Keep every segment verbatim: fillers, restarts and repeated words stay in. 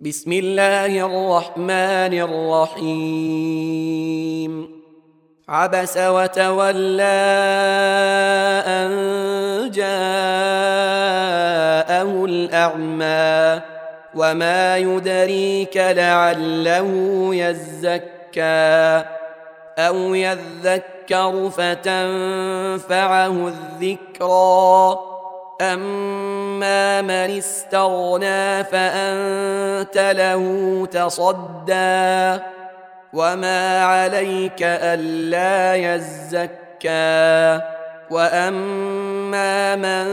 بسم الله الرحمن الرحيم. عبس وتولى أن جاءه الأعمى وما يدريك لعله يزكى أو يذكر فتنفعه الذكرى أما من استغنى فأنت له تصدى وما عليك ألا يزكى وأما من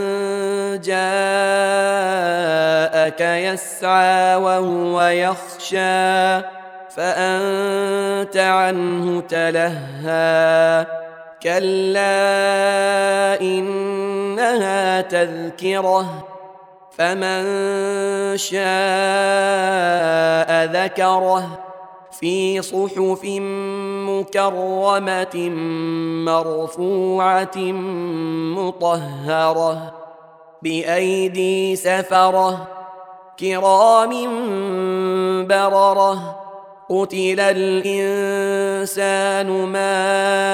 جاءك يسعى وهو يخشى فأنت عنه تلهى كلا إنها تذكرة فمن شاء ذكره في صحف مكرمة مرفوعة مطهرة بأيدي سفرة كرام بررة قتل الإنسان ما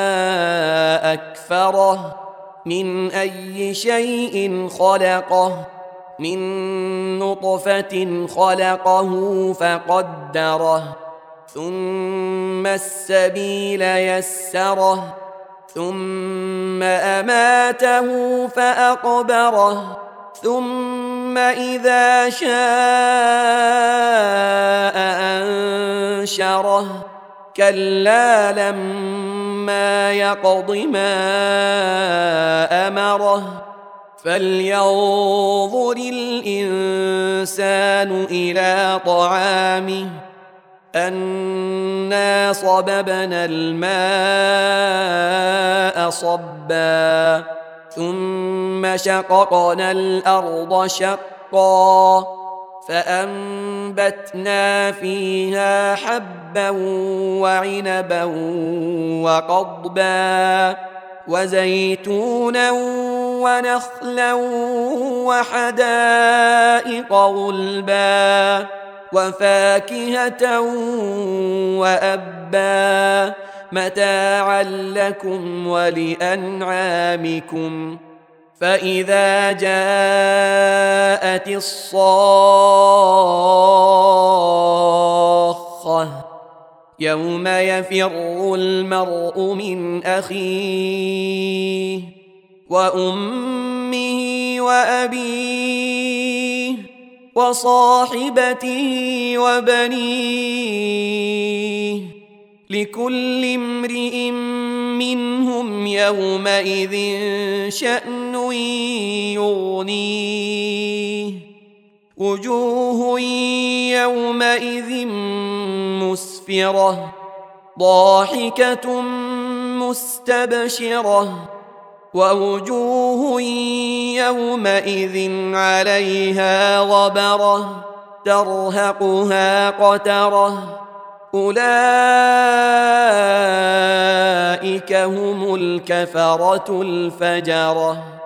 أكفره من أي شيء خلقه من نطفة خلقه فقدره ثم السبيل يسره ثم أماته فأقبره ثم إذا شاء أنشره كلا لما يقض ما أمره فلينظر الإنسان إلى طعامه أنا صببنا الماء صبا ثم شققنا الأرض شقا فأنبتنا فيها حبا وعنبا وقضبا وزيتونا ونخلا وحدائق غلبا وفاكهة وأبا متاعا لكم ولأنعامكم فإذا جاءت الصاخة يوم يفر المرء من أخيه وأمه وأبيه وصاحبته وبنيه لكل امرئ منهم يومئذ شأن يغنيه وجوه يومئذ مسفرة ضاحكة مستبشرة ووجوه يومئذ عليها غبرة ترهقها قترة أولئك هم الكفرة الفجرة.